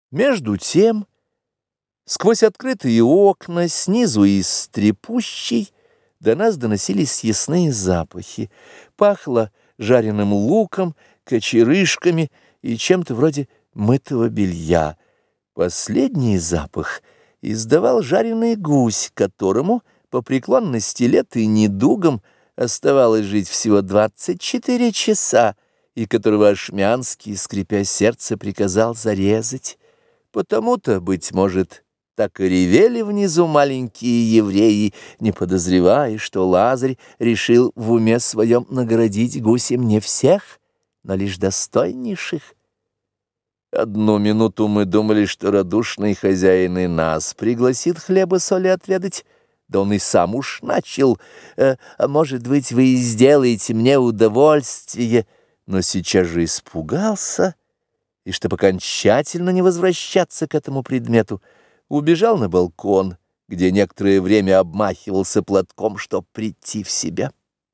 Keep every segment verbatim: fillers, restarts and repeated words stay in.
Между тем, сквозь открытые окна, снизу из стрепущей, до нас доносились съестные запахи. Пахло жареным луком, кочерышками и чем-то вроде мытого белья. Последний запах издавал жареный гусь, которому, по преклонности лет и недугам, оставалось жить всего двадцать четыре часа, и которого Ашмянский, скрипя сердце, приказал зарезать. Потому-то, быть может, так и ревели внизу маленькие евреи, не подозревая, что Лазарь решил в уме своем наградить гусем не всех, но лишь достойнейших. Одну минуту мы думали, что радушный хозяин и нас пригласит хлеба-соли отведать, да он и сам уж начал. Э, а может быть, вы и сделаете мне удовольствие, но сейчас же испугался, и, чтобы окончательно не возвращаться к этому предмету, убежал на балкон, где некоторое время обмахивался платком, чтоб прийти в себя.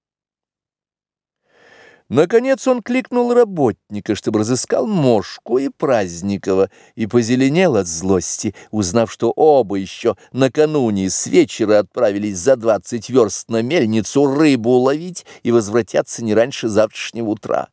Наконец он кликнул работника, чтобы разыскал Мошку и Праздникова, и позеленел от злости, узнав, что оба еще накануне с вечера отправились за двадцать верст на мельницу рыбу ловить и возвратятся не раньше завтрашнего утра.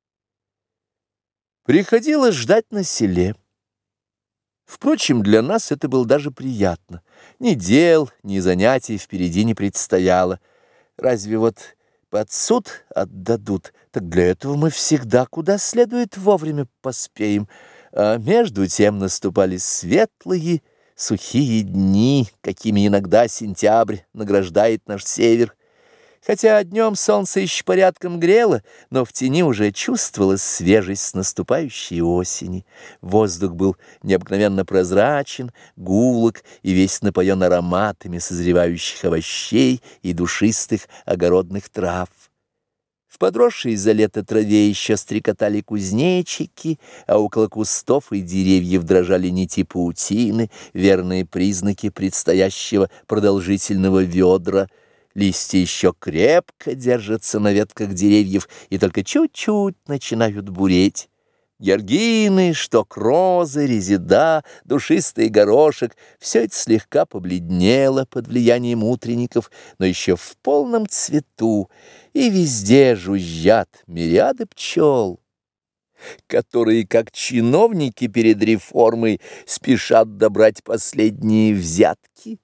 Приходилось ждать на селе. Впрочем, для нас это было даже приятно. Ни дел, ни занятий впереди не предстояло. Разве вот под суд отдадут, так для этого мы всегда куда следует вовремя поспеем. А между тем наступали светлые, сухие дни, какими иногда сентябрь награждает наш север. Хотя днем солнце еще порядком грело, но в тени уже чувствовалась свежесть наступающей осени. Воздух был необыкновенно прозрачен, гулок и весь напоен ароматами созревающих овощей и душистых огородных трав. В подросшей за лето траве еще стрекотали кузнечики, а около кустов и деревьев дрожали нити паутины, верные признаки предстоящего продолжительного ведра. Листья еще крепко держатся на ветках деревьев и только чуть-чуть начинают буреть. Георгины, шток розы, резида, душистый горошек — все это слегка побледнело под влиянием утренников, но еще в полном цвету, и везде жужжат мириады пчел, которые, как чиновники перед реформой, спешат добрать последние взятки.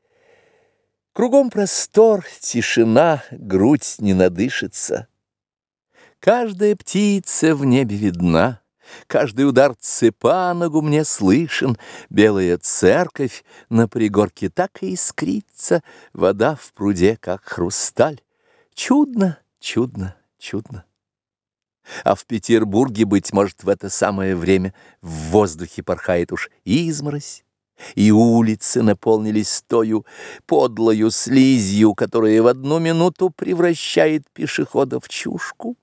Кругом простор, тишина, грудь не надышится. Каждая птица в небе видна, каждый удар цепа на гумне слышен, белая церковь на пригорке так и искрится, вода в пруде, как хрусталь. Чудно, чудно, чудно. А в Петербурге, быть может, в это самое время в воздухе порхает уж изморозь, и улицы наполнились тою подлою слизью, которая в одну минуту превращает пешехода в чушку.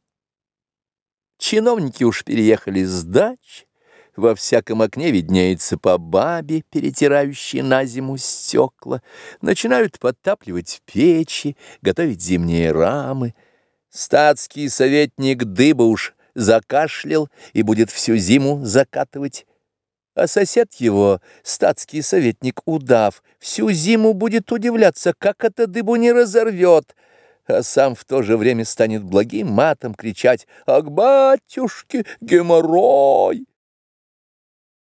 Чиновники уж переехали с дач, во всяком окне виднеется по бабе, перетирающей на зиму стекла, начинают подтапливать печи, готовить зимние рамы. Статский советник Дыба уж закашлял и будет всю зиму закатывать. А сосед его, статский советник Удав, всю зиму будет удивляться, как это Дыбу не разорвет, а сам в то же время станет благим матом кричать: «Ах, батюшки, геморрой!»